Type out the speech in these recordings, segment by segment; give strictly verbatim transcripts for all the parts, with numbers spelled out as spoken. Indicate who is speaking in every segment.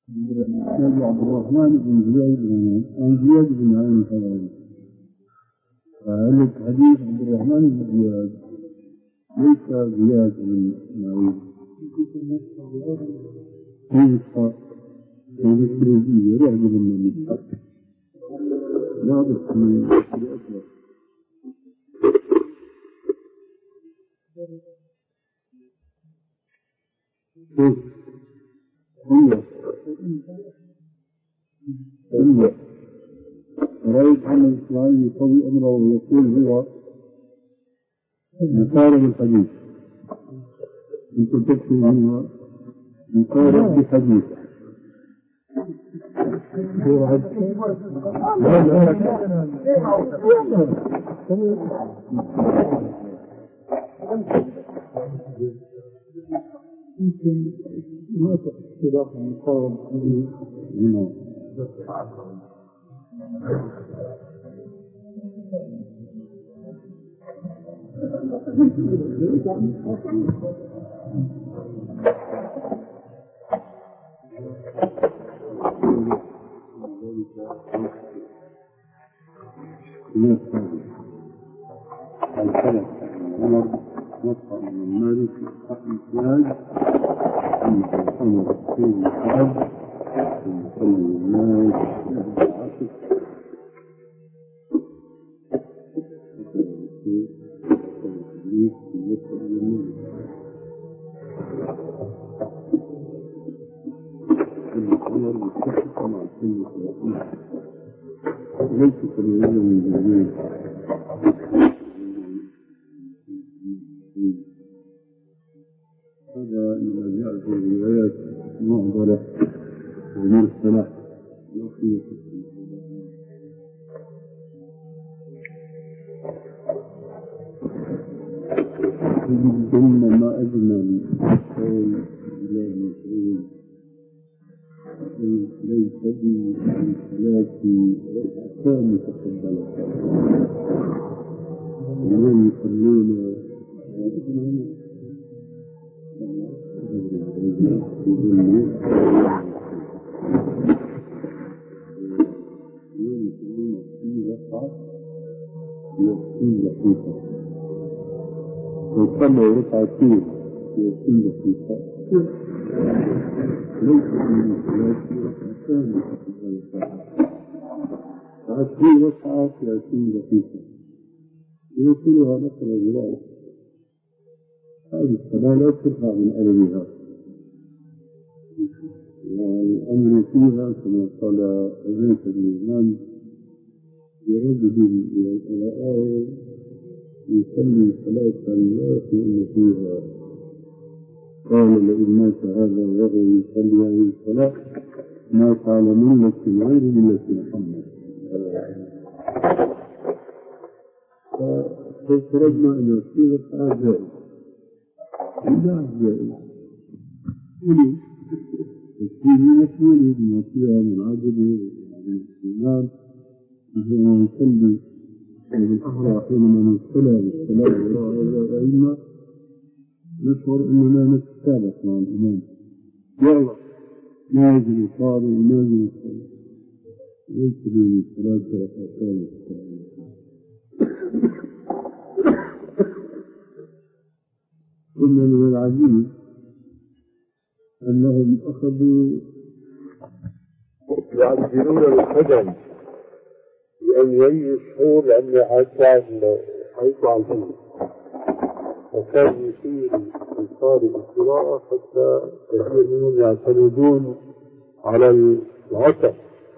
Speaker 1: عبد الرحمن بن زياد بن زياد بن عين الحضرمي. فعلة حديث عبد الرحمن بن زياد ليس زياد بن معين. كيف يذكر فيه رعب النبي لا بس من الأكبر. كيف هي هي رأيت أن الإسلام يقضي أمره ويقول هو مقارب الحديث. أنت تكتب هو مقارب بحديث. يمكن ما تختلف مقارب بحديث. الحلف عمر وطأ من مالك الإحتياج عمر في الحرب المصلي الناس العاشق عمر يتحق مع السنة الثلاثين ليس كالوزن من جميل. هذا إنما جاء في الروايات معضلة ومرسلة وفي ثم ما أجمل قول الله المسلمين ليس بي عن ثلاثي ركعتان تقبلت ومن يصلون ويصلوا ركعتين يكون دقيقة ليس من ثلاث ركعتان عشرين ركعة ثلاثين دقيقة يوصلها نصر الجلال. هذه الصلاة لا ترفع من أجلها والأمر فيها كما قال أبيت الإمام يرد إلى الآية يصلي صلاة لا تؤمن فيها. قال لئن مات هذا وهو يصلي هذه الصلاة مات على ملة غير ملة محمد. فافترضنا أن يصير هذا جائز. لا جائز ولي الشيء مسؤول بما فيها من عدده ومن الإيمان وهو يصلي بالأحرى حينما نصلى بالصلاة وراء الأئمة نشعر أننا نتسابق مع الإمام. يلا ما يجري صار وما يجري صار ليس بين الصلاة ركعتان. إن من العجيب أنهم أخذوا يعجلون بالخدم لأن ينجحوا لأن حيث عن وكان يشير القارئ القراءة حتى كثير منهم يعتمدون على العصر.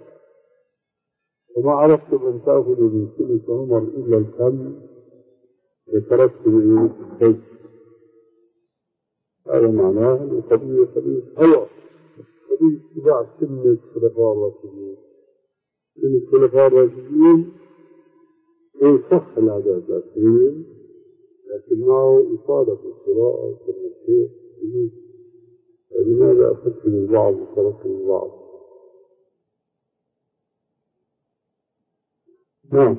Speaker 1: وما عرفتم أن تأخذوا من سنة عمر إلا الكم يترتب إليه. هذا معناه أن قضية قضية هوى قضية اتباع سنة الخلفاء الراشدين. سنة الخلفاء الراشدين إن صح العادات العشرين لكنه إطالة القراءة والتنسيق. لماذا أخذت من بعض وتركت من بعض؟ نعم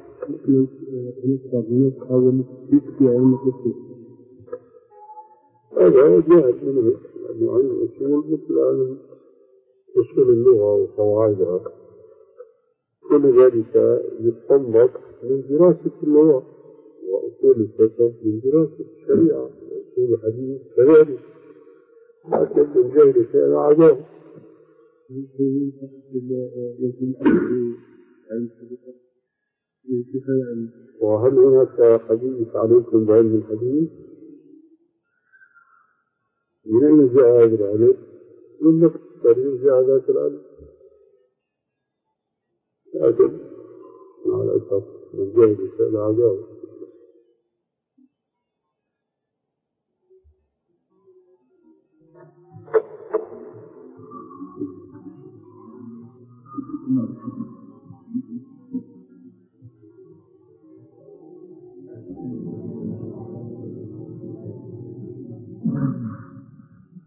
Speaker 1: هذا يكفي علم الأصول. هذا جاءت منه أنواع الأصول مثل علم
Speaker 2: أصول اللغة وقواعدها، كل ذلك يستنبط من دراسة اللغة، وأصول الفقه من دراسة الشريعة، وأصول الحديث كذلك، لكن الجهل كان عذاب. وهل هناك حديث عليكم بعلم الحديث؟ من أين جاء هذا العلم؟ من نفس التاريخ جاء ذات العلم، لكن مع الأسف الجهل كان عذاب.
Speaker 1: No.